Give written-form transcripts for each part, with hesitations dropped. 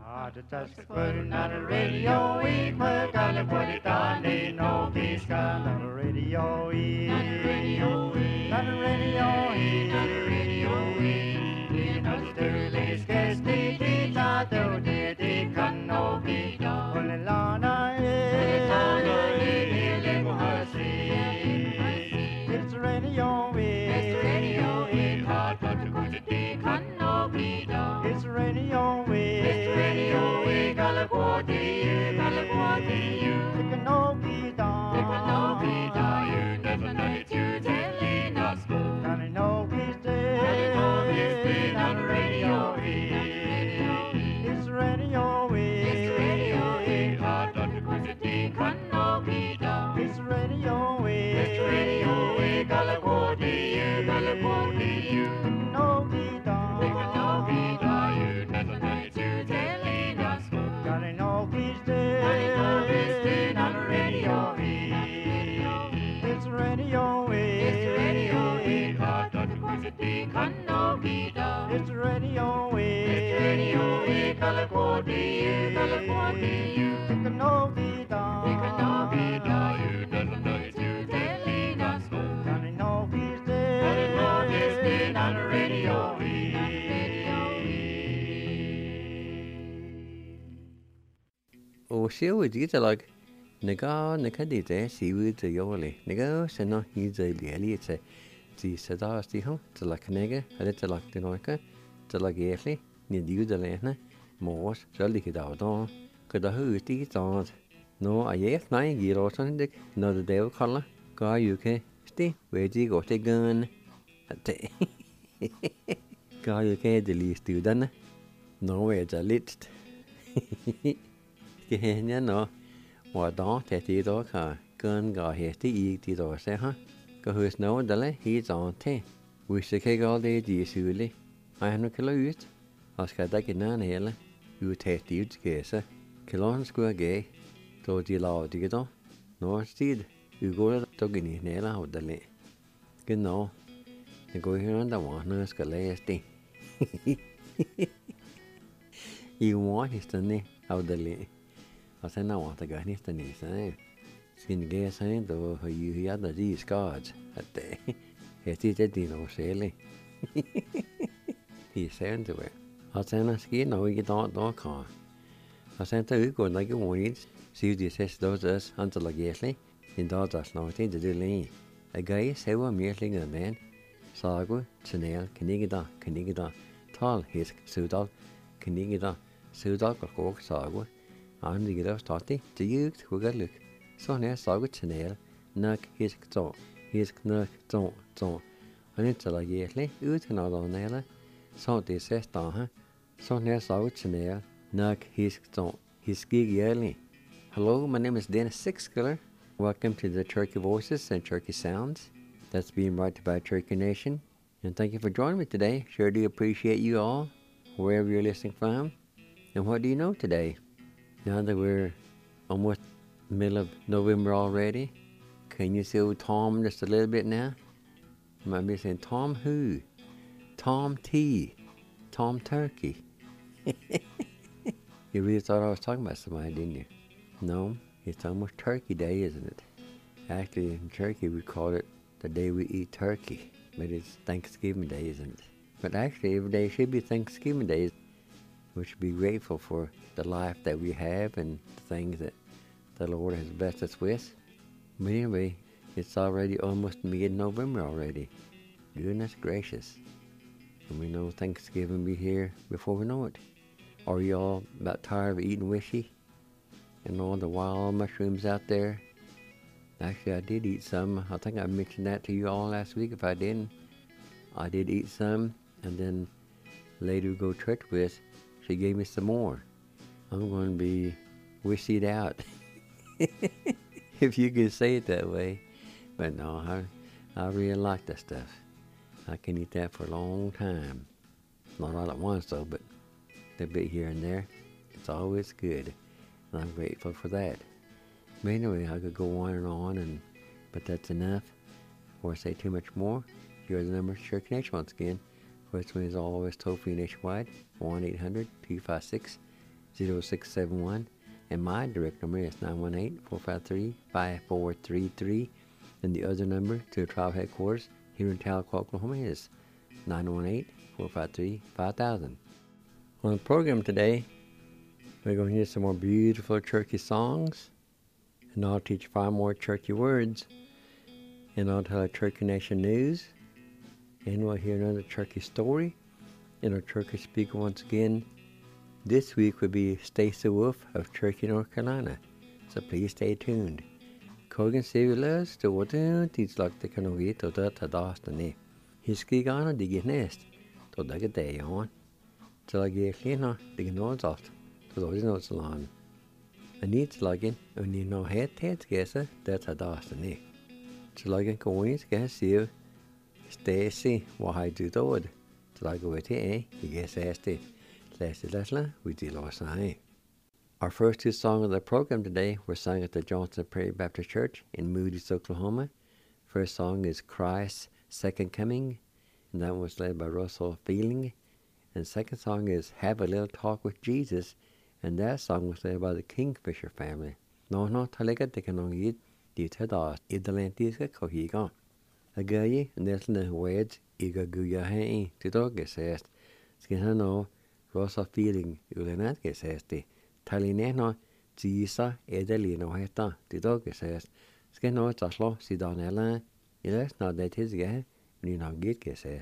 Just putting on the radio, we put on the put it on, ain't no peace on the radio, on the radio, on the radio, on the radio, in the sterling scarce the teacher do the can no be done. Only Lana is it's radio, it's radio, hard but to go to the can no be done. It's radio, it's radio, California, you. It can no be done. It can no be done. You never know it. You telling us go. Can it no be stayed? Can it no be stayed on the radio? It's radio, it's radio, hard not to go to the can no be done. It's radio, California, you. It can no be done. It can no be done. You never know it. You telling us go. Can it no be stayed? Can it no be stayed on the radio? It's radio, it's radio, hard not to go to the can no be done. It's radio, California, you. It can no be done. It can no be done. You never know it. You telling us go. Can it no be stayed? Can it no be stayed on the radio? Ồ xíu rồi chỉ cho là nó cái gì thế xíu rồi vô lại nó sẽ nó như rồi lẻ lẻ sẽ chỉ sẽ đó xí không cho là cái này hay là cho là cái nói cái cho là ghé đi nhìn điều rồi này nè mỏ sẽ đi cái đó hư tí cho nó ai ghé này gì rồi xong đấy nó đều khó lắm có yêu cái tí về gì có cái gần thế có yêu cái để lý từ đó nè nó về cho lít cái hè nhá nó và đó thì đó cả cơn gà hè thì đó sẽ ha có hơi snow đó lấy hi chọn thế vì sẽ cái gà đây gì xử lý ai nó cái lối ở cái cái này là yêu thì cái sao cái lon square cái rồi thì lao thì cái đó nó xịt yêu gọi tôi cái này là học đó lấy cái nó thì coi nó đâu mà nó cái lấy tí yêu mua thì sao nè học đó lấy I said, no, I got anything. Skin gas ain't though, you had the these cards at the Hetty no silly. He said to it. I said, I skin no, you don't car. I said to you, go like you want, see the says those us until like yesly, in those us nothing to do lean. A guy say, well, merely a man. Sago, Chanel, Canigida, tall, his Sudal, Canigida, Sudal, or Sago. Anh đi đó starti chỉ dứt của cái lực sau này sáu cái channel nạc his nạc trộn anh ấy trả lời gì lấy ước thế nào đó này là sau thì sẽ tao ha sau này sáu cái channel nạc his gig yearly. Hello, my name is Dennis Sixkiller. Welcome to the Turkey Voices and Turkey Sounds that's being brought to you by Turkey Nation, and thank you for joining me today. Sure do appreciate you all wherever you're listening from. And what do you know today? Now that we're almost middle of November already, can you see Tom just a little bit now? You might be saying, Tom who? Tom T. Tom Turkey. You really thought I was talking about somebody, didn't you? No, it's almost Turkey Day, isn't it? Actually, in Turkey, we call it the day we eat turkey. But it's Thanksgiving Day, isn't it? But actually, every day should be Thanksgiving Day. We should be grateful for the life that we have and the things that the Lord has blessed us with. But anyway, it's already almost mid-November already. Goodness gracious. And we know Thanksgiving will be here before we know it. Are you all about tired of eating wishy? And all the wild mushrooms out there? Actually, I did eat some. I think I mentioned that to you all last week. If I didn't, I did eat some. And then lady we go to church with, she gave me some more. I'm going to be wishied out, if you could say it that way. But no, I really like that stuff. I can eat that for a long time. Not all at once though, but a bit here and there. It's always good, and I'm grateful for that. But anyway, I could go on, but that's enough. Before I say too much more, here are the numbers to Turkey Nation once again. First one is always toll-free nationwide, 1-800-256 0671, and my direct number is 918-453-5433, and the other number to the tribe headquarters here in Tahlequah, Oklahoma is 918-453-5000. On the program today, we're going to hear some more beautiful Cherokee songs, and I'll teach 5 more Cherokee words, and I'll tell a Cherokee Nation news, and we'll hear another Cherokee story, and our Cherokee speaker once again this week will be Stacy Wolf of Cherokee, North Carolina, so please stay tuned. Kogan Sevilas to what teach like the canoe to the Tadastane. His Gigana dig nest to the day on. Till I get cleaner, dig notes off to those notes along. I need to log in when you know head guesser that's Tadastane. To log in coins guess you Stacy what I do the wood. Till I go with you guess Asti. Our first 2 songs of the program today were sung at the Johnson Prairie Baptist Church in Moody's, Oklahoma. First song is Christ's Second Coming, and that was led by Russell Feeling. And second song is Have a Little Talk with Jesus, and that song was led by the Kingfisher family. No, talaga de kanongid di tadas idalantis ka kohiga. Agayi nesna words iga guya hai to dog says. Skin Rosa Feeling ulenat que se talineno tisa edelino heta tido que se skeno taslo sidonela iles na de tisge ni na git que se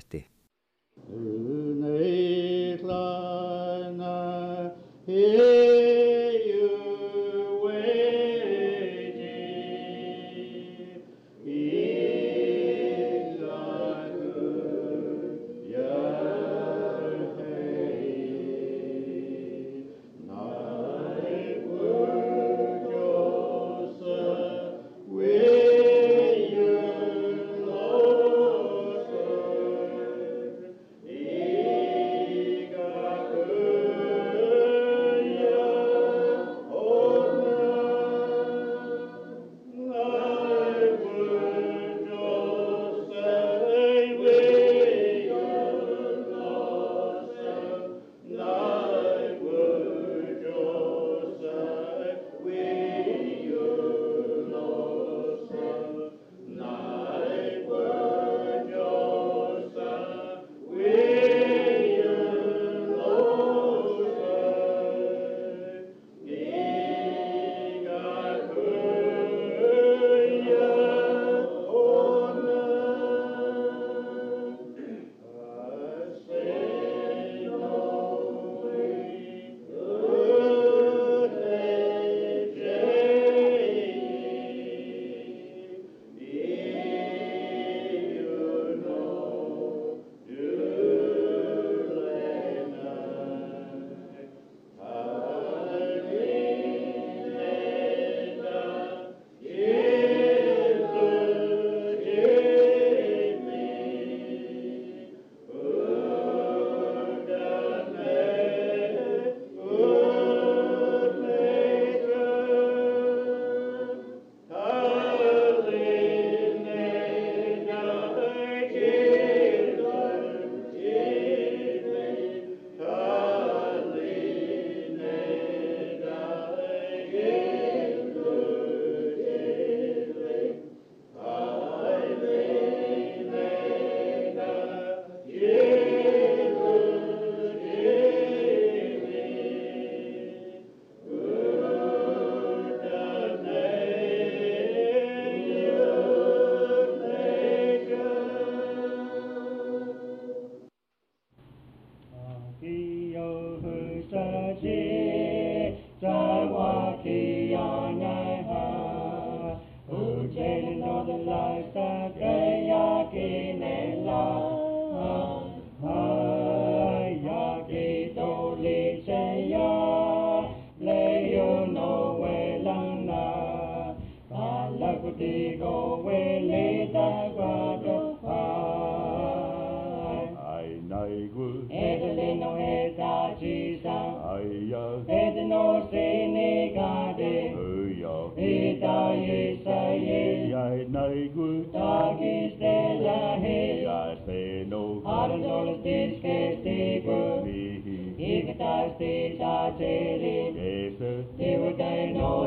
He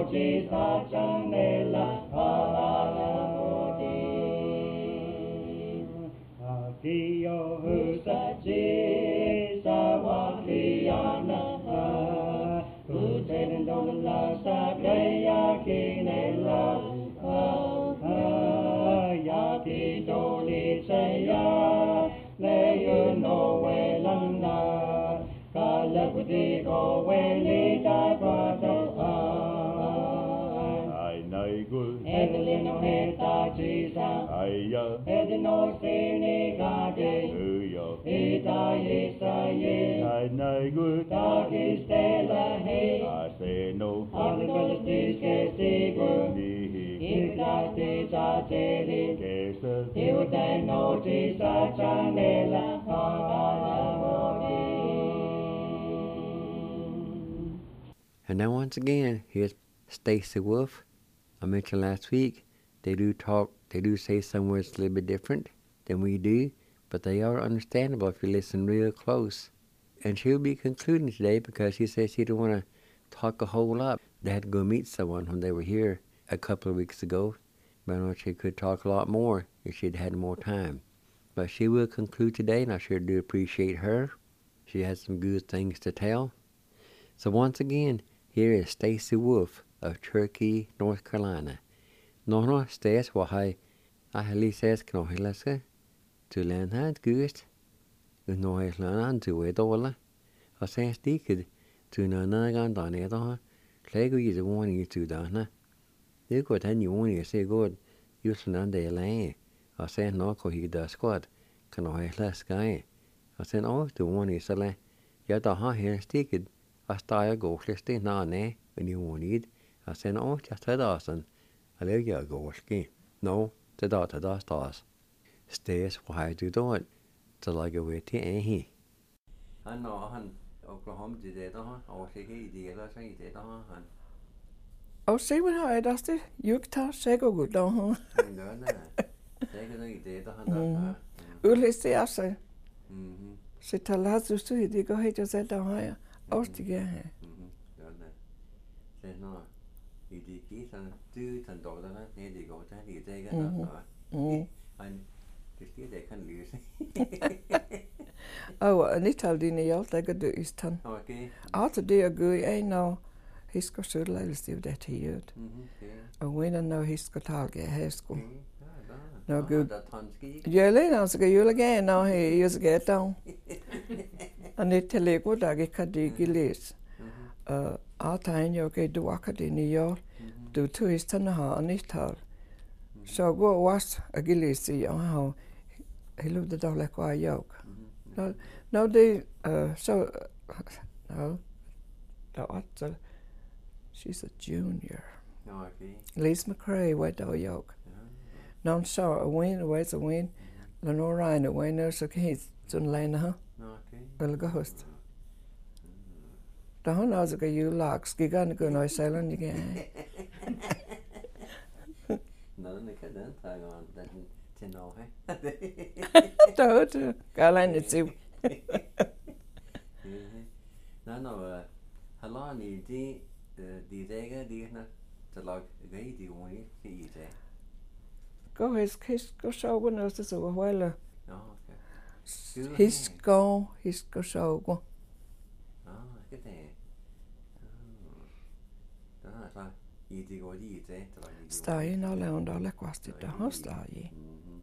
chi sa chang ne la ha la ti a ki yo hu sa chi sa wa ki ya na ha tu te den don la sa ke ya ki ne la ha ya ki do li se ya le yu no we lan na ka la ku ti ko we li ta pa to ai nei gu e le no he ta chi sa ai ya e no se ni ga de yo e ta ye sa ye ai nei gu ta ki ste la he a se no a le ko ti ke ti gu ni i ta ti sa te ri ke se e u ta no ti sa cha ne la ha la ti. And now once again, here's Stacy Wolf. I mentioned last week, they do say some words a little bit different than we do, but they are understandable if you listen real close. And she'll be concluding today because she says she didn't want to talk a whole lot. They had to go meet someone when they were here a couple of weeks ago, but I know she could talk a lot more if she'd had more time. But she will conclude today, and I sure do appreciate her. She has some good things to tell. So once again, here is Stacy Wolf of Cherokee, North Carolina. No, Stace, I hali says can I listen to learn how to good. No, I learn to it all. I say stick to no gun down it on. Clago is warning you to done. You got any warning, say good. You learn the lane. I say no, he does squad. Can I less guy? I said, oh, the warning is a lane. Yet I hear stick it. I start go listing on when you want it. I said, oh, just a dozen. I let you go ski. No, the daughter does toss. Stays why do it? To like a way to he. I know, Oklahoma did it, or say he did, I say it, Og se, hvad har jeg da til? Jukta, sikkert godt, da. Ulæste jeg sig. Så tager du så det går helt og sætter der har jeg. Årstige her. Så når i de kiser, du tager dårligere, det går til det ikke der. Det stiger det kan lyse. Og ni tager dine hjælp, der går du i stand. Okay. Altså det er god en og hisker sødler eller stiv det til ud. Og vinder når hisker talge her sko. Nå god. Jøle når skal jøle gerne når he just get down. Og ni til lego der kan det ikke læse. Altain jo ke du akademi jo. Du tog i stand har ni tal. Så gå was agilisi og how hello the dog like why yoke. No they so no the she's a junior. Okay. Lise McCrae went to yoke. Non so a win ways a win. Lenore Ryan a winner so he's sun lane huh. Okay. Well go host. Da hun også kan jo laks gigant gå noget salen igen. Noget med kan den tage on den til nå he. Da det galan det til. Nå halvan i de dage de når til lag gay de oni til det. Gå his gå så gå noget så well. Ja, okay. His go så gå. Cái này đó là sao? Gì thì gọi gì thế? Stai nó là on đó quast det har stai.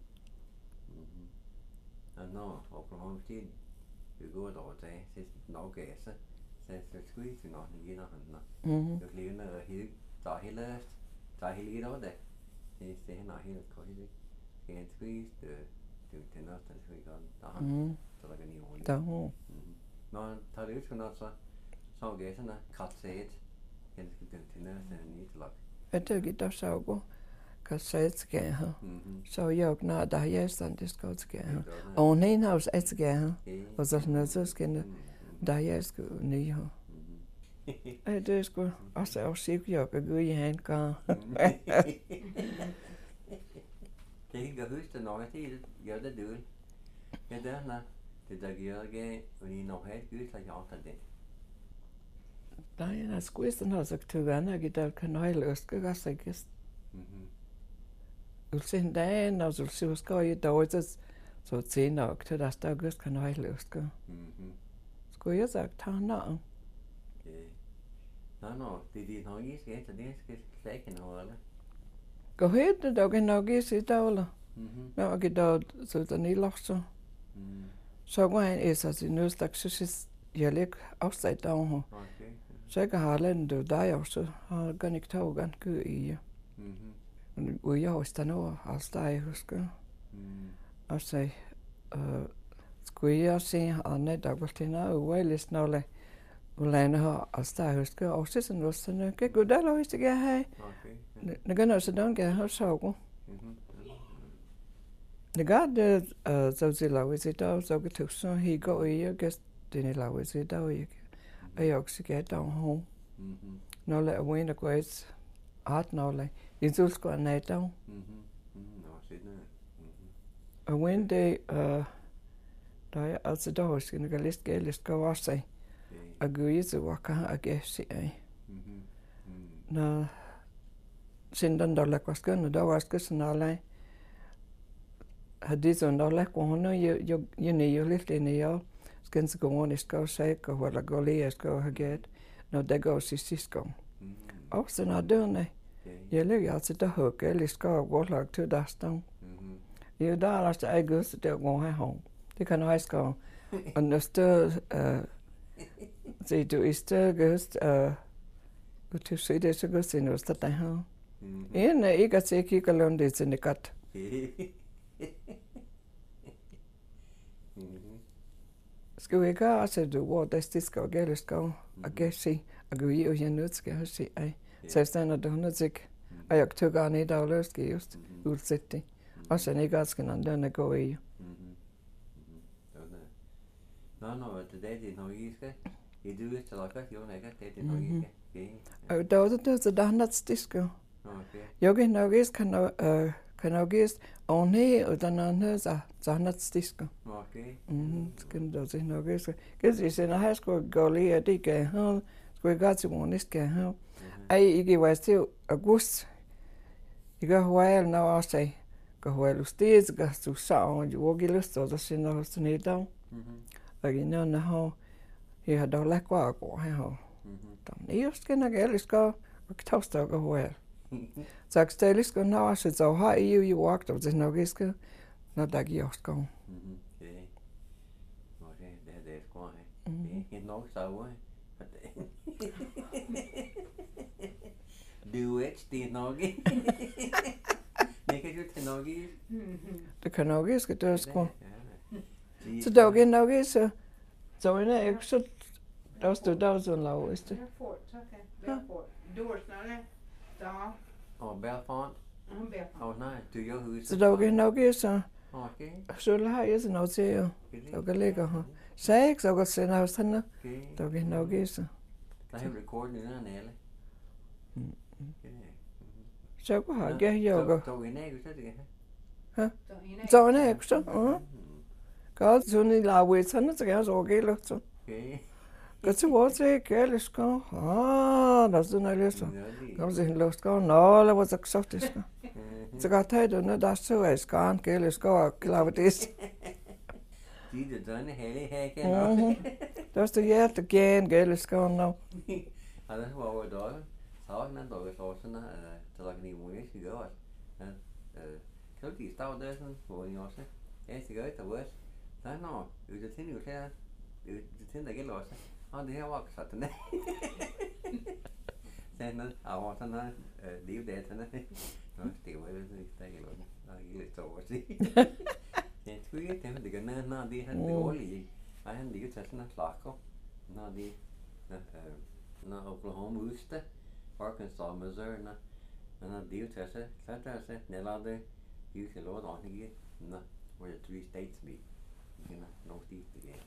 Nå, Oklahoma City. Vi går då til nok gas. Så skulle vi nok lige når han. Det bliver noget helt der hele der hele det der. Det er nok helt korrekt. Kan squeeze det noget der skal gøre. Der så der kan ni ordentligt. Der. Nå, tager det ud for noget så. Så gasserne katset. Kan skal den til noget nyt lok. Det gitt der så gå. Kasset skal ha. Så jeg når der jeg stand det skal skal ha. Og en hus et skal ha. Og så noget så skal der jeg skal ny ha. Det skal også sikkert jeg kan gå i han kan. Det kan huske det nok det gør det du. Ja der når det der gør det og I når helt ud så jeg har det. Nej, squeezed har sagt til venner, at der kan nøje løske, og så ikke. Ulsin dagen, og så skal jeg dog så til nok til der stadig kan nøje løske. Skulle jeg sagt, ta nå. Nå, det nok ikke skal til det skal sække noget eller. Gå helt det dog nok ikke sit dårlig. Nå, og der så der ni låser. Så går han så til nødstak så jeg lægger afsted down. Så jeg har landet det der også har gan ikke tog gan kø i. Og jeg har stået over altså der husker. Og så skulle jeg se Anne Dagbertina og Alice Nolle. Og lande har altså der husker også sådan noget sådan. Kan gå der løs det jeg har. Det kan også den kan have så. Det gør det så til lavet i dag så kan du så he går i og gæst den lavet i dag ikke. Og jeg også get down home. Når der er en der går et art når det så skal ned down. Og when day der er altså der også en galist galist går også og gå i så hvad kan jeg gøre sig. Når siden der lægger skønne der var skal sådan alle hadde sånn der lægger hun og jeg nye lidt inde jeg skal så gå og skal sige og hvad går lige skal have gjort når det går sidst gang. Og så når dørene jeg lægger altså der hugger eller skal gå lagt til der stå. Jo der er altså ikke så der går her home. Det kan jeg skal og når stør så du er stør gøst og til se det så går det noget der her. En ikke at se kigge langt det til godt. Skal vi gøre også du hvor der stisker og gælder skal og kan se og gå i og jeg nødt skal have se ej. Så stand der 100 og jeg tog gerne i dag løst just udsætte. Og så ikke også kan den gå i. Nå, det er nok ikke skal. Det du til at gøre jo ikke det nok ikke. Og der så der 100 stisker. Jeg kan nok ikke kan nok ikke og nej og den anden så 100 stisker. Okay. Skal du se nok ikke. Kan du se når jeg skulle gå lige det kan han skulle jeg gå til morgen skal han. Ej ikke var til august. Jeg går højere når jeg sagde går højere sted går du så og du går lyst og så sender du sådan et dag. Og inden har jeg har dog lagt gå her. Der er skal nok ellers gå og tagstakker højere. Så jeg stille skal nå så har jeg jo walked og det nok ikke når der giver os gang. Okay, det er sgu her. Det er nok så ude. Du det er nok ikke. Det kan du til nok ikke. Det kan nok ikke det er sgu. Så der er nok ikke så en ikke så der stod der sådan lav ist det. Og Belfont. Nej, du jo hus. Så der er nok ikke så. Okay. Så har jeg så noget til at der ligger her. Sagde ikke så godt sende hos hende. Der er nok ikke så. Der er rekorden i den alle. Så har jeg yoga. Så en af så det her. Så en af så. Godt sådan i lavet sådan så kan jeg så gælde så. Okay. Godt så var det gælde skal. Der sådan noget så. Kom så hen løst går. Nå, det var så soft det skal. Så godt tage det når der så er skarn gælde skal og klare det. Det denne hele hækken. Der står hjerte gen gælde skal nå. Ja, det var jo dog. Så man dog så sådan til at give mig ikke gøre. Så de står der sådan hvor I også. Jeg skal gøre det også. Så nå, det tænker jo her. Det tænker jeg også. Og det her var sådan. Sådan og sådan noget. Liv der sådan. Nå, det var det der ikke noget. Der er lidt over sig. Det skulle ikke det kan når det han det årlige. Nej, han ligger til sådan en slakker. Når de når Oklahoma udste. Arkansas, Missouri, når de jo til sig, klart der sig, nedlader de jo til lov at ordentligt nå, where the 3 states meet. You know, northeast again.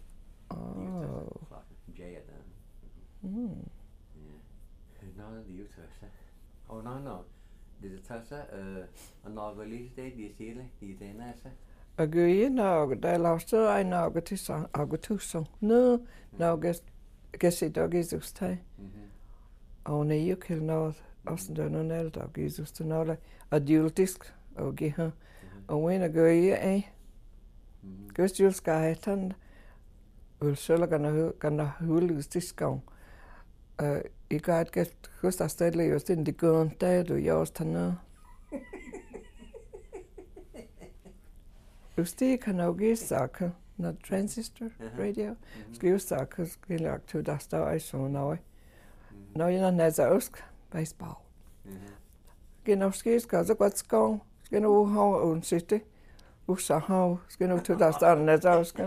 Jay at them. Nå, de jo til sig. Og nå, det er til sig, og når vi lige stedet, de siger det, de er den af sig. Og gå ind og der er lavet så en og til august. Nå, Gesidag Jesus tai. On ei kil no osen do no nel dag Jesus to no adultisk og gi ha. Og when a go ei. Gus jul ska hetan. Ul sula gana hulus diskong. I got get gus astedle just in the gun der du just han. Usti kan og gi saka. Not transistor radio. Skriv saka skilak to dasta I so now. Nå er det så usk baseball. Genau skis ka så godt skong. Skal nu ha un sitte. Usa ha skal nu to dasta net usk.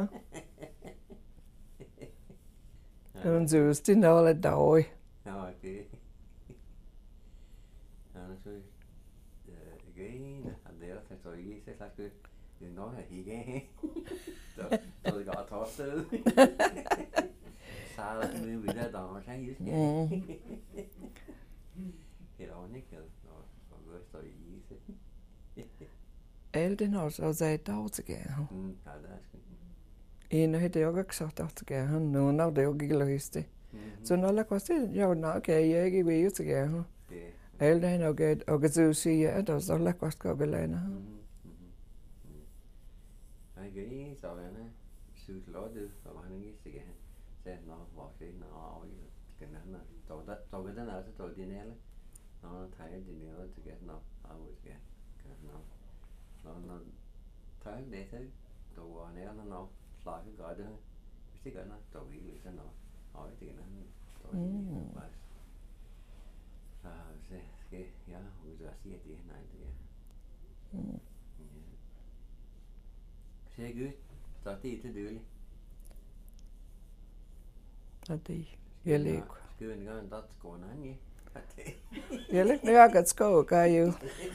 Und so ist die alle da. Ja, okay. Ja, så igen, det er så I så slags det når jeg igen. Så det går tosset. Sara nu vi der der sang just. Det er også ikke når går så I så. Elden har så sagt dag til gerne. Ja, det er sgu. En hade jag också sagt att jag han nu när det jag glömde. Så när jag kostade jag när jag gick vi ut igen. Elden har gått och så säger att så la kostade jag läna. Nej, det så vänner. Sut lådet och han gick igen. Sen när var det när och kan han då den alltså då din eller. När tager din eller till get nå av igen. Når tager det så då var nærmere nå. Slaget gør det. Hvis det gør noget, så er vi lidt noget. Og det er noget, så er det faktisk. Så skal jeg ud og sige, at det er nej, det er. Så er Gud, så er det til dølig. Så det jeg ligger. Skal vi gøre en dot skåne han, ja? Jeg ligger, jeg kan skåne, gør jo.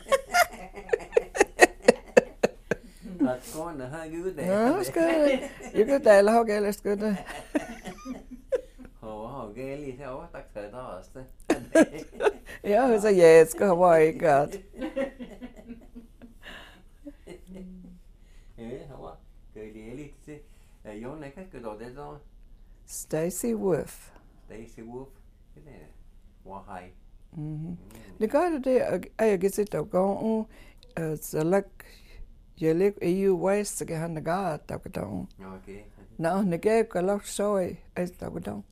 At skåne har Gud det. Ja, skal jeg kan da alle have gælde, skal det. Har gælde, så overstak til der også. Ja, så jeg skal have ikke godt. Ja, har gælde lidt til. Jon, jeg kan ikke gøre det så. Stacy Wolf. Stacy Wolf. Det er Wahai. Det gør det, at jeg kan sætte og gå, så lagt jeg ligger i US, så kan han gøre, at der går down. Okay. Nå, han kan ikke lagt så i, at der går down.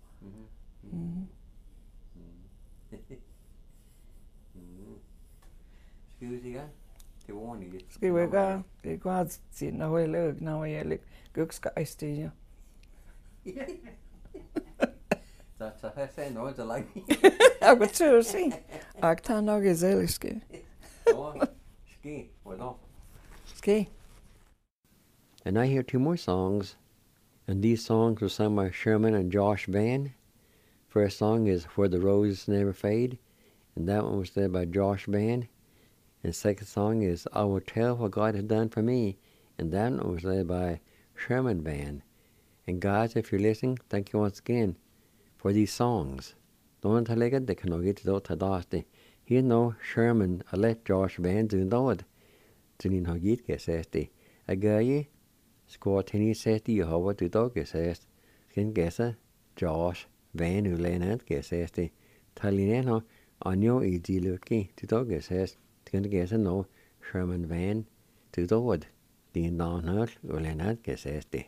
Skal vi sige det var ordentligt. Skal vi gøre? Det går at sige, når jeg ligger, når jeg ligger. Gøk skal jeg stige. Så har jeg noget til langt. Jeg går til at se. Jeg tager nok i selv, ske. Ske, hvornår? Ske. And I hear two more songs, and these songs were sung by Sherman and Josh Van. First song is Where the Roses Never Fade, and that one was led by Josh Van. And second song is I Will Tell What God Has Done For Me, and that one was led by Sherman Van. And guys, if you're listening, thank you once again for these songs. Don't tell it, they can get to the Here no Sherman, I let Josh Van do that. Så din har givet kan sige det. Jeg gør je, skår til ni sige det, jeg har du dog kan sige. Skal gæsse Josh Van udlandet kan sige det. Talinen har anjo i de lykke, du dog kan sige. Skal gæsse no Sherman Van, du dog din navn har udlandet kan sige det.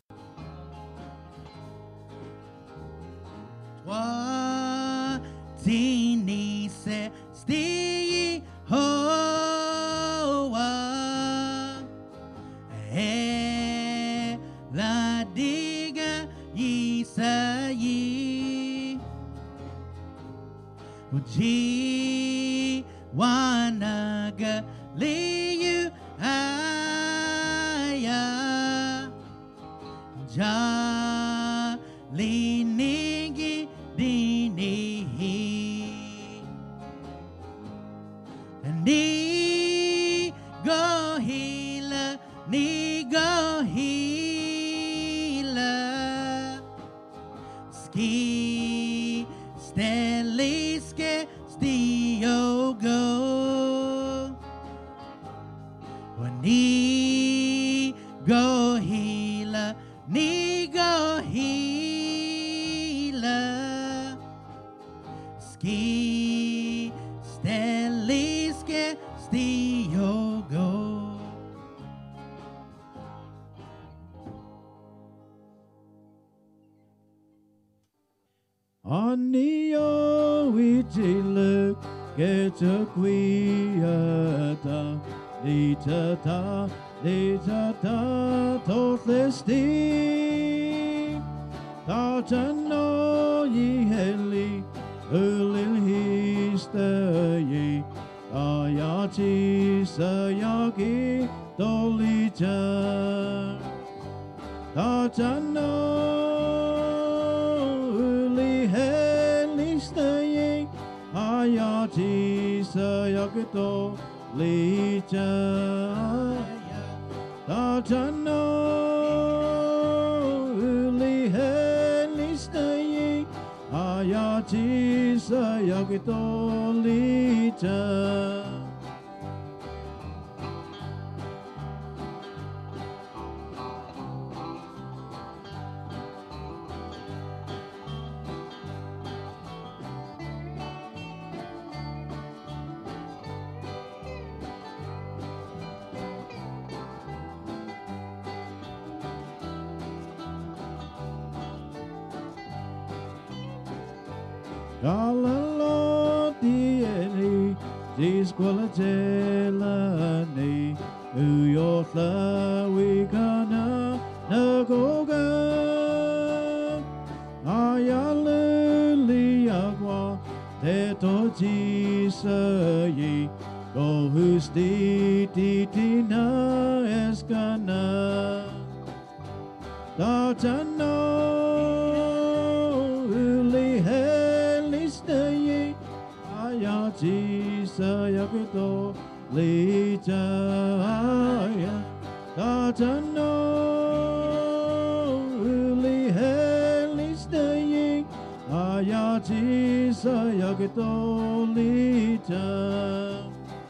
What dini se sti ho la diga Isaí Uji wanaga liu aya ja linigi dini ni go hila ni go hila ski steliske stiogo ni go hila ni go hila ski, steliske stiogo. Anio itiluk getaquiata, litata, litata, totlesti, tatano ye heli, ulil hista ye, ayati sayaki, dolita, tatano. Ayati sayakito licha tatano ulihe listayi ayati sayakito licha. Galalo dieni, disqualitelani, uyotla wikana nagoga, ayaluli agua, teto jisayi, gohusti titina escana, tatano. Ayati sayakito lijaya tatano ulihelisdayi ayati sayakito lijaya.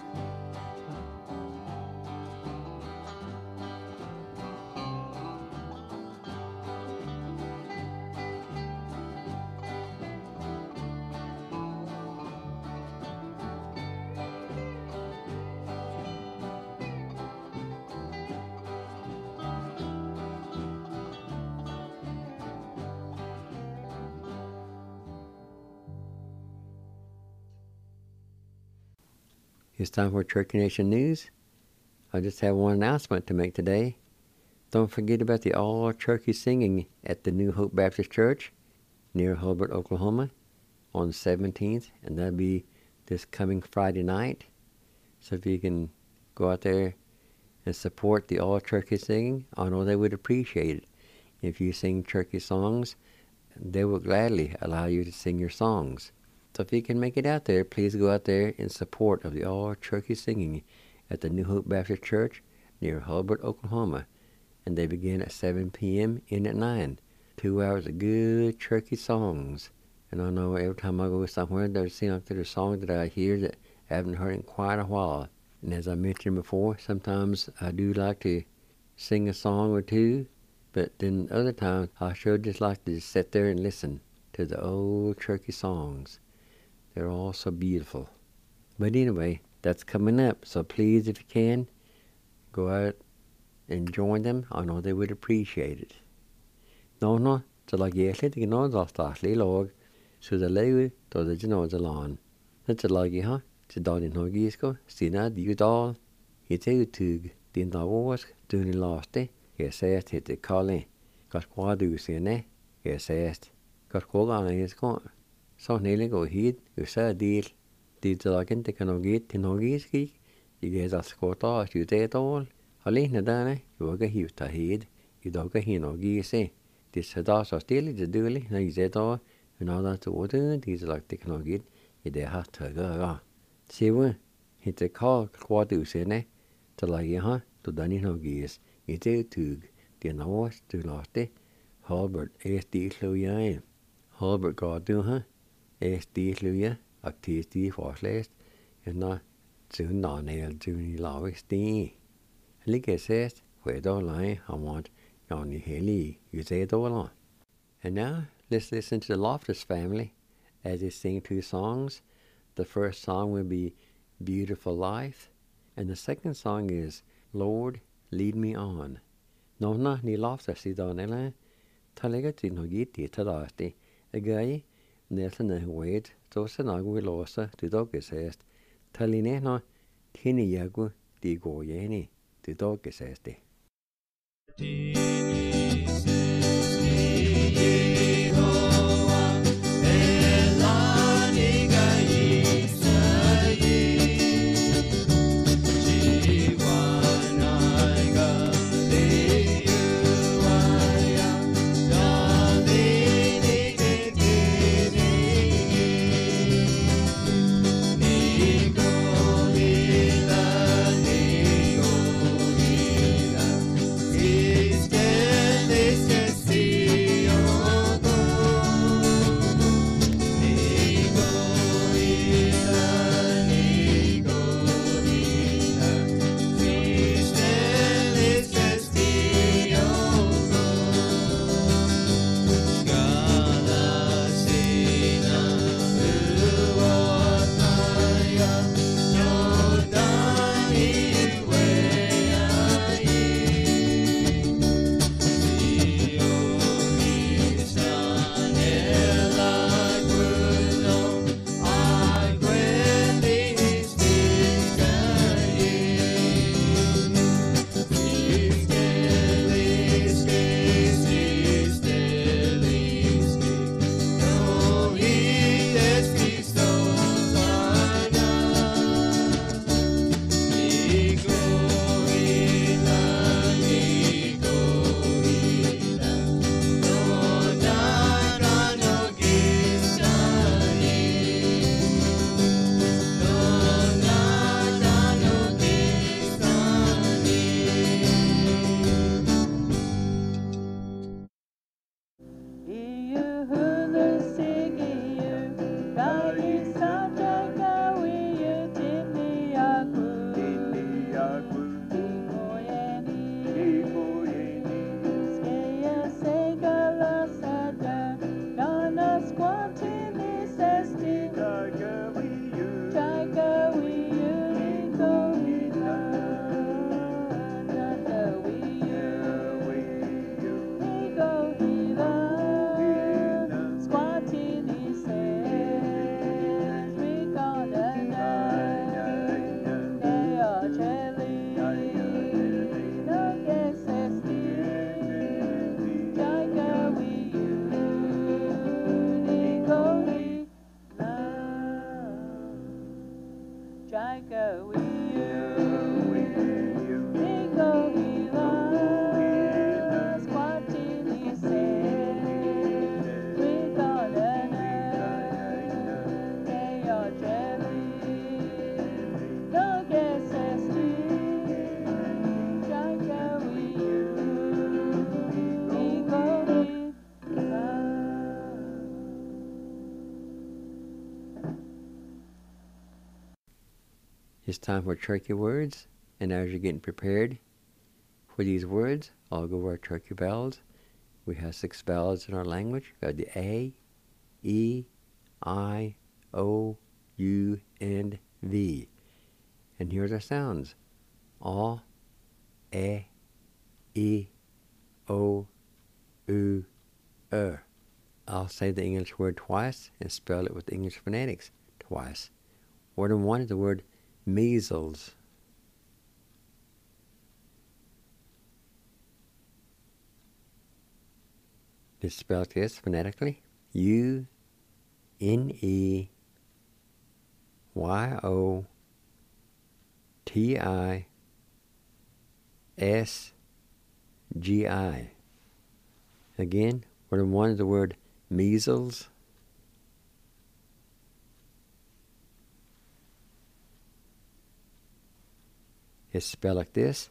It's time for Turkey Nation News. I just have one announcement to make today. Don't forget about the all-turkey singing at the New Hope Baptist Church near Hulbert, Oklahoma on the 17th, and that'll be this coming Friday night. So if you can go out there and support the all-turkey singing, I know they would appreciate it. If you sing turkey songs, they will gladly allow you to sing your songs. So if you can make it out there, please go out there in support of the all-turkey singing at the New Hope Baptist Church near Hulbert, Oklahoma. And they begin at 7 p.m., end at 9. 2 hours of good turkey songs. And I know every time I go somewhere, there seems like there's a song that I hear that I haven't heard in quite a while. And as I mentioned before, sometimes I do like to sing a song or two, but then other times I sure just like to just sit there and listen to the old turkey songs. They're all so beautiful. But anyway, that's coming up, so please, if you can, go out and join them. I know they would appreciate it. No, so like yesterday, you know, that's actually log, so the lady does it, the lawn. That's a loggy, huh? It's a dog in Hogisko, Stina, the doll. It's a tug, the Navos, doing the last day. He says, hit the calling. Got quad do see, eh? He says, got quag on his gone. So nearly go heed, you say a deal. Did the login take an ogate in Hogiski? You guys are squatter, you did all. Holly, Nadana, you were a huge head. You dog a hin Hogisi. This hedas are still the duly, no, you said all. And all that water, these are like taking ogate. They have to go. See one, hit the call, quad do see, eh? To like you, huh? To Danny Hogis. It's a tug. The Navos to last day. Hulbert, SD Sluya. Hulbert God do, huh? SD Sluya, activity for last. And not soon on nail Juni Lawix D. Like I said, where don't lie, I want Johnny Haley. You say it all on. And now, let's listen to the Loftus family as they sing two songs. The first song will be Beautiful Life, and the second song is Lord, Lead Me On. Nona ni lofta si donela, talegati no giti tadasti, a guy, Nelson and Wade, Tosanagui losa, to dogges est, Talinena, Tini Yagu, di Goyeni, to dogges este. It's time for turkey words, and as you're getting prepared for these words, I'll go over our turkey bells. We have 6 bells in our language. We have the A, E, I, O, U, and V. And here's our sounds. A, E, O, U, I'll say the English word twice and spell it with English phonetics twice. Word number 1 is the word measles. It's spelled this phonetically. U-N-E-Y-O-T-I-S-G-I. Again, word number 1 is the word measles. It's spelled like this.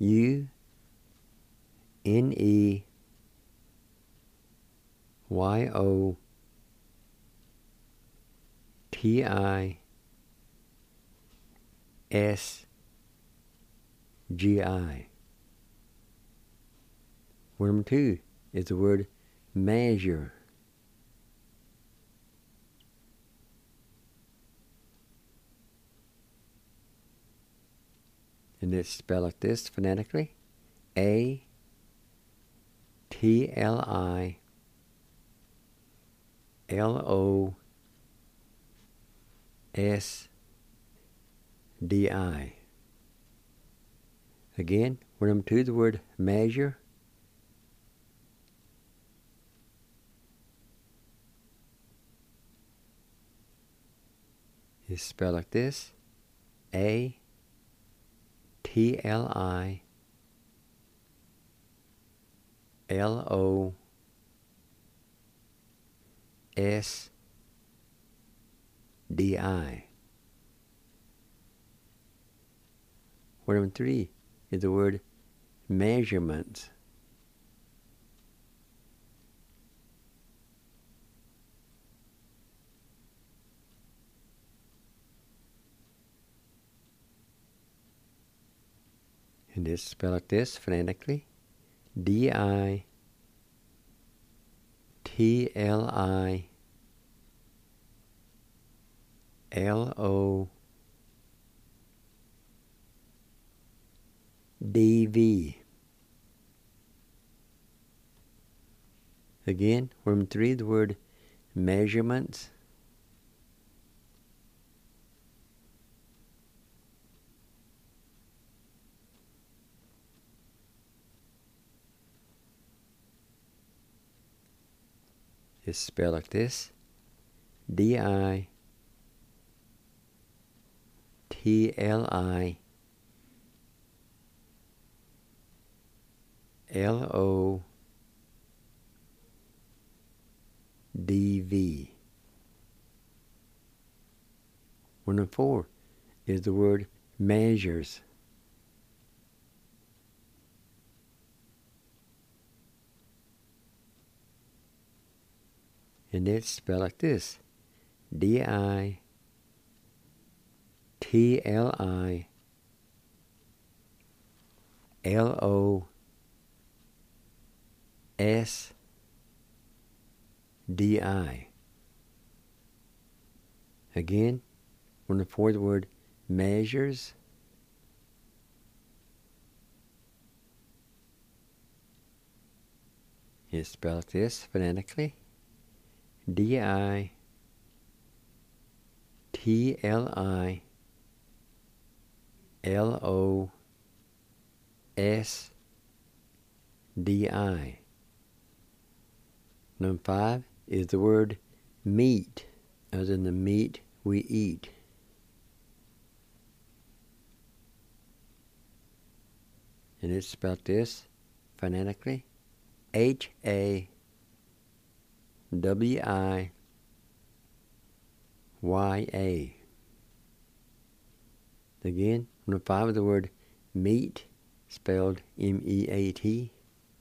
U-N-E-Y-O-T-I-S-G-I. Word number 2 is the word measure. And it's spelled like this phonetically. A-T-L-I-L-O-S-D-I. Again, word number 2, the word measure. Is spelled like this. A-T-L-I-L-O-S-D-I. Word number 3 is the word measurements. And it's spelled like this phonetically. D-I-T-L-I-L-O-D-V. Again, word number 3, the word measurements. Is spelled like this. D-I-T-L-I-L-O-D-V. Word number 4 is the word measures. And it's spelled like this. D-I-T-L-I-L-O-S-D-I. Again, when before the word measures. It's spelled like this phonetically. D-I-T-L-I-L-O-S-D-I. Number 5 is the word meat, as in the meat we eat. And it's spelled this phonetically. H-A-W-I-Y-A. Again, number 5 is the word meat, spelled M-E-A-T.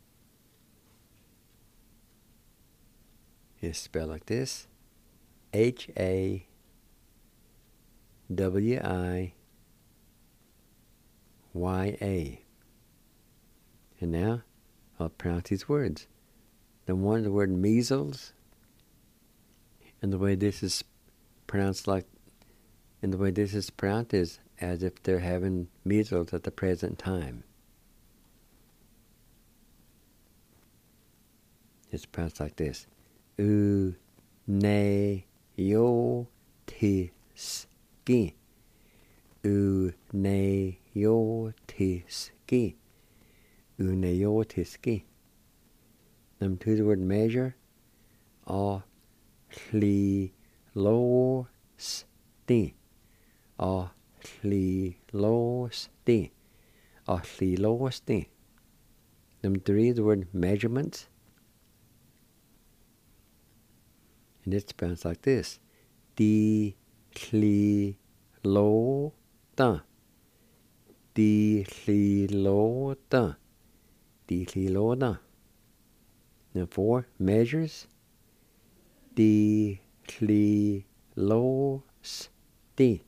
It's spelled like this. H-A-W-I-Y-A. And now I'll pronounce these words. The one is the word measles, and the way this is pronounced is as if they're having measles at the present time. It's pronounced like this. U-ne-yo-tis-ki. U-ne-yo-tis-ki. U-ne-yo-tis-ki. Number 2 is the word measure. A-hli-lo-sti. A-hli-lo-sti. A-hli-lo-sti. Number 3 is the word measurements. And it's pronounced like this. Di-hli-lo-ta. Di-hli-lo-ta. Di-hli-lo-ta. Number 4, measures. Di-hli-lo-sti.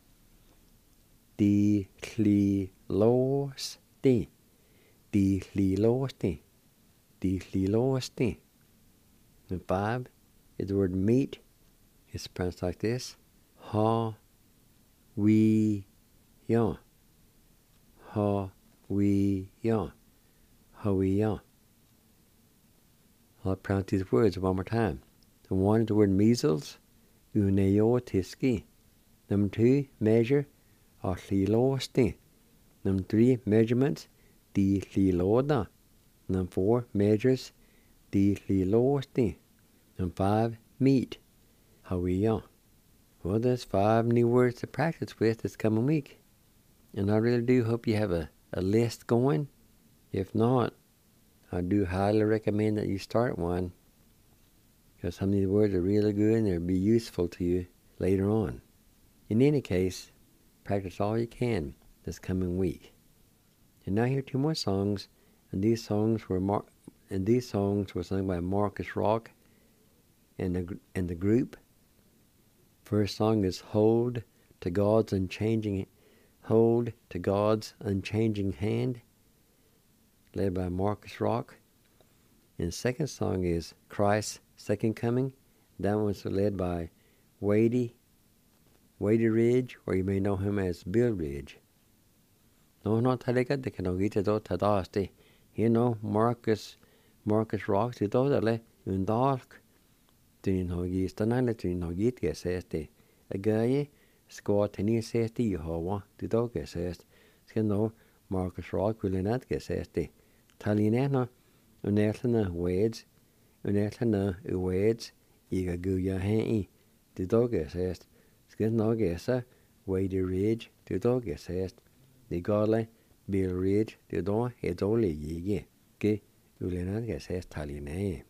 Di-hli-lo-sti. Di-hli-lo-sti. Di-hli-lo-sti. Number 5 is the word meat. It's pronounced like this. Ha-we-ya. ha, we, ya. Ha, we, ya. I'll pronounce these words one more time. The one is the word measles, uneo tiski. Number 2, measure, or lilosti. Number 3, measurements, di liloda. Number 4, measures, di lilosti. Number 5, meat, hawiya. Well, there's 5 new words to practice with this coming week. And I really do hope you have a list going. If not, I do highly recommend that you start one, because some of these words are really good and they'll be useful to you later on. In any case, practice all you can this coming week. And now here are 2 more songs, and these songs were sung by Marcus Rock and the group. First song is Hold to God's Unchanging Hand, led by Marcus Rock. And the second song is Christ's Second Coming. That one's led by Wadey Ridge, or you may know him as Bill Ridge. No, talaga de kanogita do tadasti. You know, Marcus Rock, si do dale, un dark. Tinogis, tanale tinogit gesesti. A guy, score tennis sesti, Yehovah, the dog gesest. Skino, Marcus Rock will not gesesti. Talinena, unertlana wades, iga guya hei, the dog gesest. Skino gesa, Wadey Ridge, the dog gesest. The godly Bill Ridge, the door, it's only ye. Ge, ulenat gesest taline.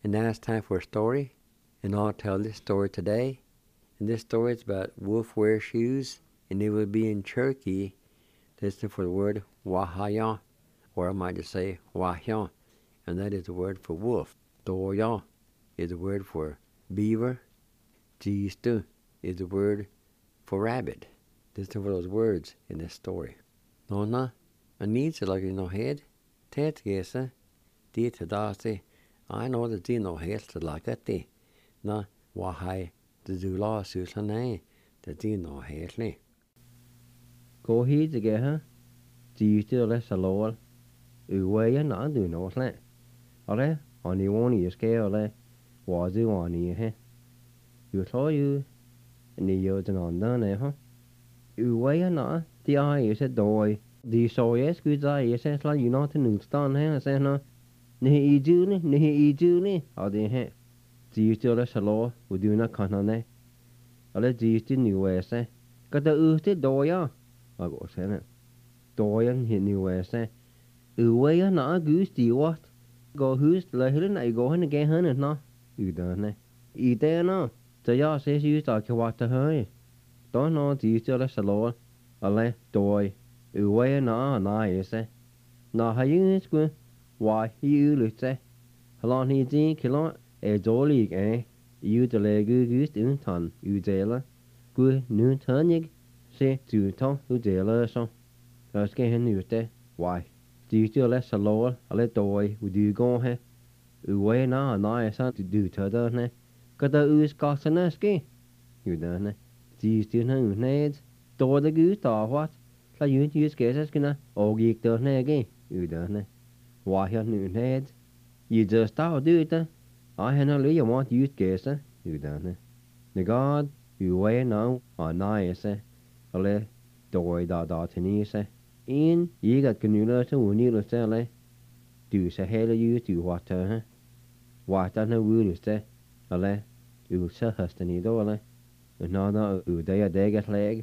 And now it's time for a story. And I'll tell this story today. And this story is about wolf wear shoes. And it will be in Cherokee. Listen for the word Wahayan. Or I might just say Wahyan. And that is the word for wolf. Doyan is the word for beaver. Jistu is the word for rabbit. Listen for those words in this story. Nona, I need to like no head. Tet gesa. Di to dasi. I know that di no head to like it. Na wahai the do law susane. The di no head li. Go he to get her. Jistu less a lower. Uway and not do no slant. Ole, on the one you scale le. Was you on ye, You saw you. And the years and on done, huh? Uway and not. The eye is a doy. The so yes, good eye is like you not in Stan, I say no. Nihi Julie, or the head. Jistu less a law, would do not con on there. Ole jistu new way say. Got the oosted doya. I go say it. Doyan hit new way say. Uway and not goose, do you what? Go who's like hidden, I go in again, honey, no. You done it. Eat there no. The ya says you start to what to hurry. Don't know, jistu less a law. Ole doy. Uway and not, I say. Now, how you squint? Why, you look say. How long he did kill a jolly, eh? You the leg goose in ton, you jailer. Good new turnig, say to Tom, who jailer so. Let's get him new day. Why? Do you still less a lower, a little boy, would you go here? Away now, and I son to do to the ne. Got the ooze cost an ski. You done it. Do you still know nades? Do the goose or what? Like you use guesses gonna, oh, geek the naggy. You done it. Why your new head? You just start do it. I had no you want use guess, you done it. The God, you way now, or nigh say, a le, doy da to say. In, you got canoe to win you to say, do say hell you do what, Why don't know wood say, a le, you say hustany dolly. No, you day a day get leg.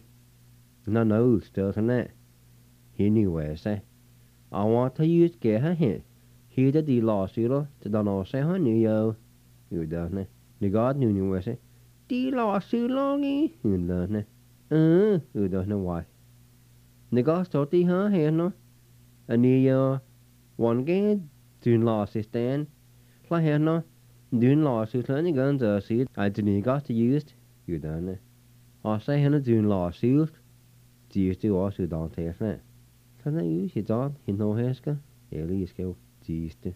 No, still to net. He knew where say. I want to use get her here. He did the last year to don't know say honey yo. You done it. The God knew where say. The last too longy. You done it. You don't know why. The God started her here no. And the one game doing last is stand. Like here no. Doing last is learning guns or seed. I didn't got to use. You done it. I say henne doing last used. Do you still also don't take it? Kan jeg use it on? He no heska. Eli skal tiste.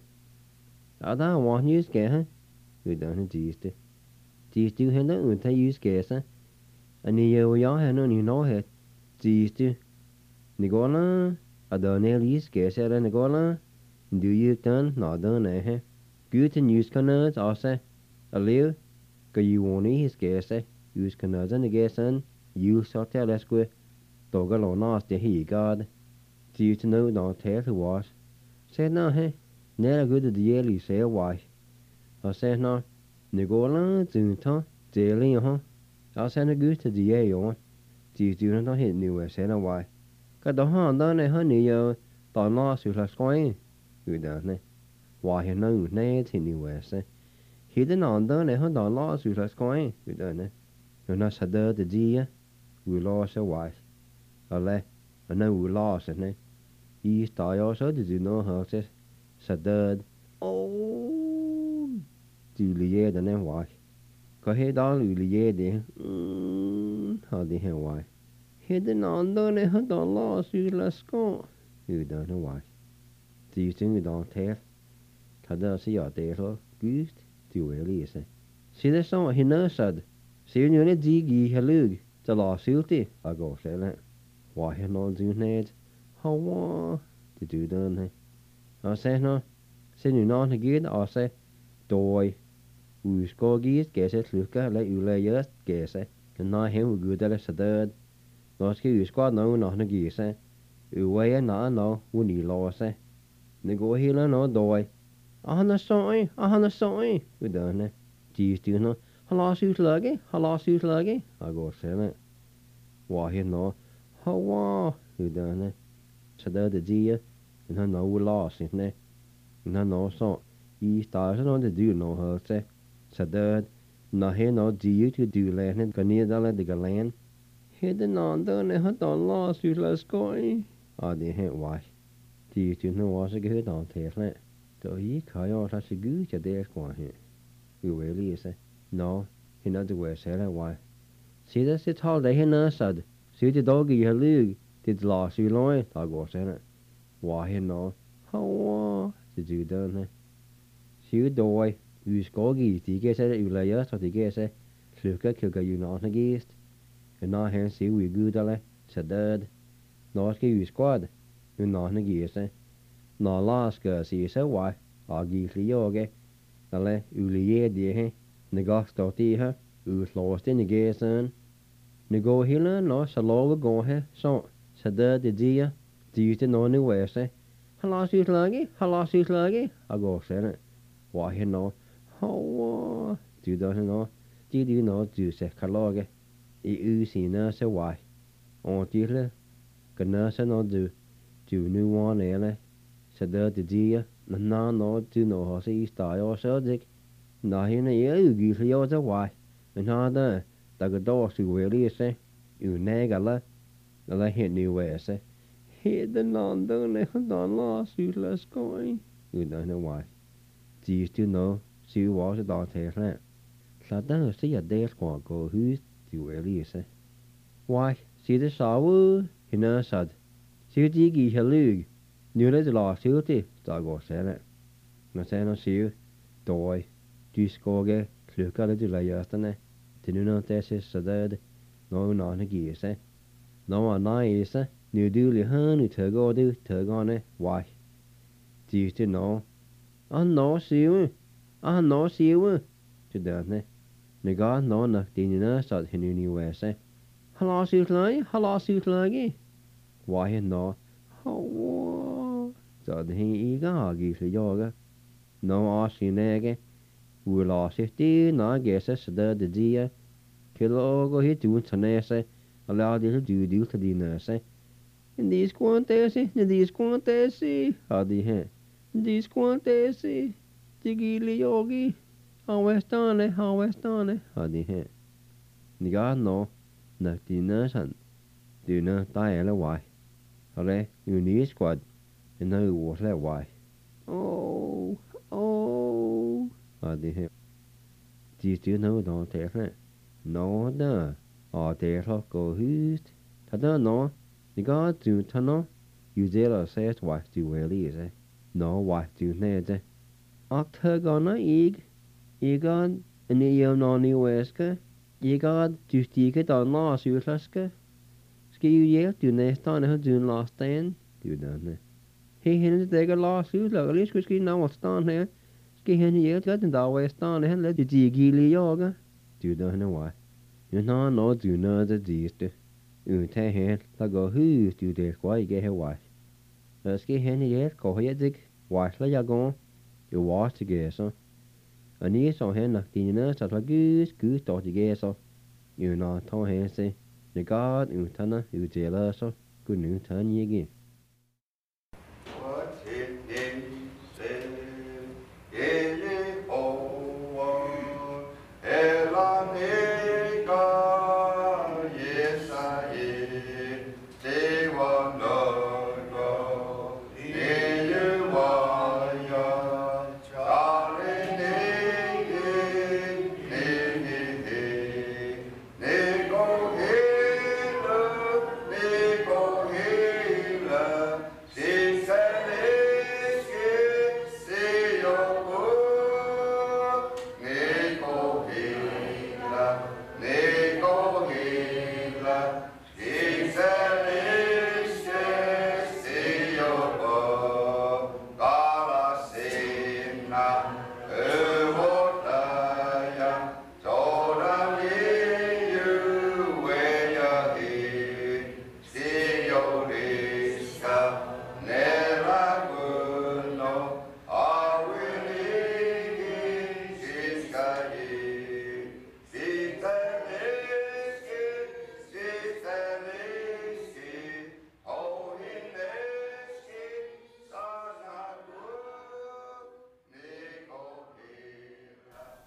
Der var han use her. Vi done tiste. Tiste henne ud til use gæsa. Og ni jo jeg har nu ni no het. Tiste. Nicola. Og der er use gæsa eller Nicola. Do you done? Nå done her. Good to use canards også. Og live. Kan you want his gæsa? Use canards and gæsa. Use så til at sgu. Dogger låner det he god. Do you to know not tell who was? Said no, hey. Never good at the yearly say why. I said no. Nicola, Zunta, daily, I send a good to the year on. Do you do not hit new as said why? Got the hand on a honey, yo. Don't lost you last coin. You done it. Why he know nade in new as say. He didn't undone a hundred lost you last coin. You done it. You're not sad the dear. We lost a wife. Ale, I know we lost it, He started also to do no houses. Sadad. Oh, Juliet and then why? Go ahead, all Juliet there. How the hell why? He didn't undone a hundred lost you last go. You don't know why. Do you think you don't tell? Kada see your day, goose, do really say. See the song he knows said. See you in a jiggy halug. The lawsuit, I go say that. Why he not do ned? How to do done? I say no. Say you not again. I say, doy. We score geese. Guess it. Look at let you lay just guess it. And not him we good at a third. Not you squad no not geese. You way and not no. We need law say. They go here no doy. On the soy. We done it. Geese do no. Lawsuit luggy. Lawsuit luggy. I go say that. Why he no. How you done it? So the dear, and I know we lost it, and I know so. I starter no de du no helse. Sa død. Na he no diu to du lehne ganidale de galan. He de nanda ne hat on lost you las going. De he why. Diu to no was a good on tesle. So he kayo ta sigu cha de kwa he. You really is no, he not the way say why. See this it's all day he no sad. See the dog you lug. Did lost you loin ta go say it. Why he no. How did you done? Siu doi. U skogi de ge say u la ya så de ge say. Sluka kilka you not na gist. En na hen siu u gudale. Sa død. Nå skal u squad. U not na gist. Nå laska si say why. Agi li yoge. Dale u li ye de he. Nega stoti ha. U lost in the gessen. Nego hila no sa logo go he. So sa død de dia. De te no ni we say. Halas u slagi. I go say it. Why he no. How do you know? Did you know do se kaloge? I si na se why? On tile. Gana se no do. Do new one ele. Se da de dia. Na no do no ho se style so dik. Na hi na ye gi se yo se why? Na da da ga do su really se. U negala. La hit new way se. Hit the non do ne don lost you let's going. You don't know why. Do you still know? Siu was a dog tail. Satan see a day's one go who's to Elise. Why, see the saw, he no said. Siu diggy halug. Knew the last duty, dog was it. No say no siu, doy, do scoge, look at the layastane. Did not test his dead, no non a geese. No a nice, new duly honey to go do, tug on it. Why? Do you still know? No, siu. No siu. To done. Nega no na dinina sat hinuni wese. Halas you lagi. Why no? How? Dad he igi for yoga. No asinege. We lost it na guesses the dia. Kilo go hit to tanese. Allowed you to do to dinase. In these quantesi. How the he? These quantesi. Digili yogi. How westane. Hadi he. Niga no. Na dinasan. Do not die why. Hale, you need squad. And no was that why. Oh. Hadi he. Do you know don't take it? No, da. There go who's. Tada no. Niga do tano. You zero says why do really is it? No, why do need. Octagona ig. Igad en noni weske. Igad justige dan las uslaske. Ski u je du nestan ha dun last stand. Du dan. He hen de las usla lis ski na wat staan he. Ski hen je gat en da we staan hen let de gili yoga. Du dan why. You no do no the diste. U te hen la go hu du de kwai ge he why. Ski hen je ko he dig. Why la ya go. You watch together. And you saw him like the nurse at a goose thought together. You know, told him, say, the God, you turn, you jealous, good new turn ye again. What it said, Ele Oa, Elanega, yes I am, they were no, you are, Charlie. Nico.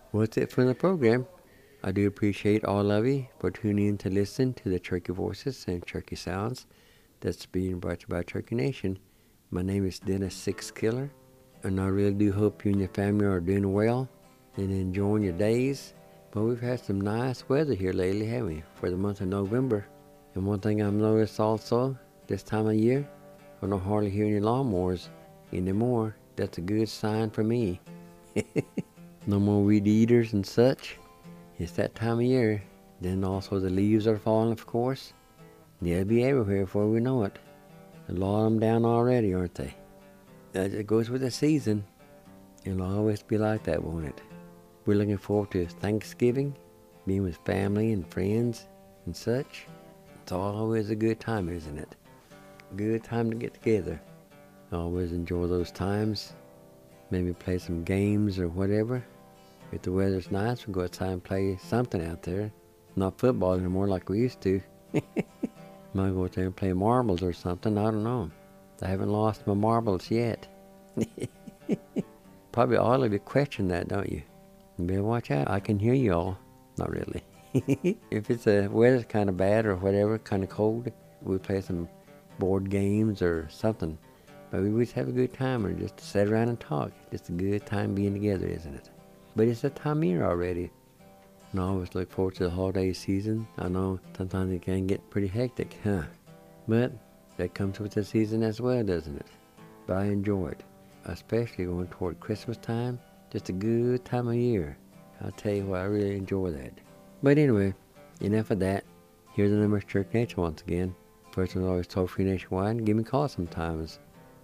Well, that's it for the program. I do appreciate all of you for tuning in to listen to the Turkey Voices and Turkey Sounds that's being brought to you by Turkey Nation. My name is Dennis Six Killer, and I really do hope you and your family are doing well and enjoying your days. But we've had some nice weather here lately, haven't we, for the month of November. And one thing I've noticed also this time of year, I don't hardly hear any lawnmowers anymore. That's a good sign for me. No more weed eaters and such. It's that time of year. Then also the leaves are falling, of course. They'll be everywhere before we know it. A lot of them down already, aren't they? It goes with the season. It'll always be like that, won't it? We're looking forward to Thanksgiving, being with family and friends and such. It's always a good time, isn't it? A good time to get together. I always enjoy those times. Maybe play some games or whatever. If the weather's nice, we'll go outside and play something out there. Not football anymore like we used to. Might go out there and play marbles or something. I don't know. I haven't lost my marbles yet. Probably all of you question that, don't you? You better watch out. I can hear you all. Not really. If it's the weather's kind of bad or whatever, kind of cold, we'll play some board games or something. But we just have a good time or just sit around and talk. Just a good time being together, isn't it? But it's that time of year already. And I always look forward to the holiday season. I know sometimes it can get pretty hectic, huh? But that comes with the season as well, doesn't it? But I enjoy it. Especially going toward Christmas time. Just a good time of year. I'll tell you what, I really enjoy that. But anyway, enough of that. Here's the number of Church Nation once again. First one is always toll-free nationwide. Give me a call sometimes.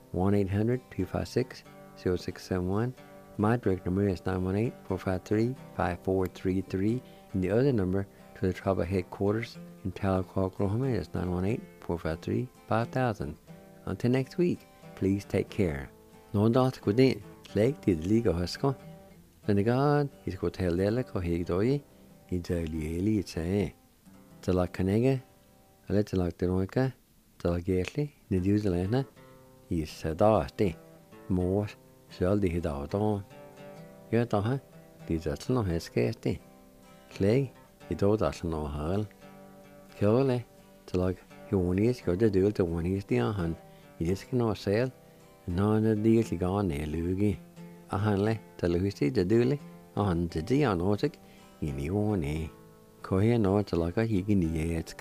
1-800-256-0671. My direct number is 918-453-5433. And the other number to the tribal headquarters in Tahlequah, Oklahoma is 918-453-5000. Until next week, please take care. No doubt with it. Like the legal husker. And the God is going to tell Lella Kohigdoi. It's a really say. The like Canega, a little like the Roika, the like Gately, the New Zealander. Is a dusty. More shall the head out on. You're the these are no hescasty. Clay, it all does no hurl. Curly, the like he only is got the duel to one is the hun. He just cannot sail. None of the deal to go on there, Lugi. A hanley, the Lucy, the duly, a hun to the anotic, in the one. Cohere not to like a hig in the yetsk.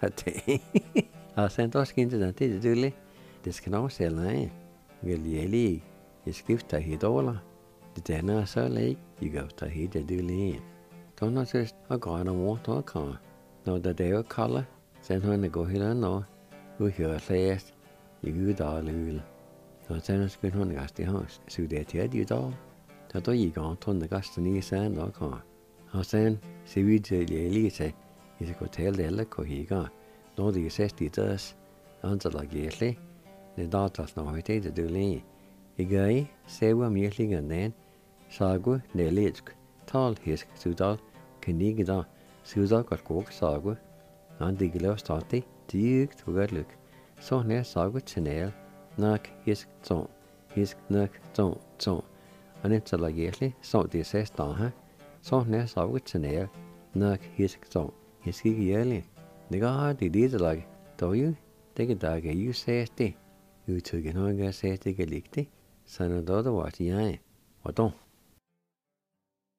I sent us into the duly. Det skal nok sælge Galieli, jeg skifter hit over. Det danner så læg, jeg går til hit det dylige. Tårner søst og grønne mor tårkar. Når der er kolde, så han går helt nå. Uhør slæst, jeg går daglig. Når så skal hun gast i hans, så det til de dag. Så der jeg går tårne gasten i sand og kar. Og så ser vi til Elise, jeg skal tale det alle kohiger. Når de ses de dørs, andre lager the daughters know it is the lee. A guy, sewa merely and then, Sagu, the litsk, tall hisk, Sudal, Kenigda, Suda got cook Sagu, and the glow starty, dig to good look. So near Sagu Chanel, knock hisk zone, hisk knock zone, and it's a lagerly, so this says down, so near Sagu Chanel, knock hisk zone, hiski yearly. The god, the did like, do you? Take a dog, you say stay. You took it on, I say, take a lick, son of the water, yeah. What don't?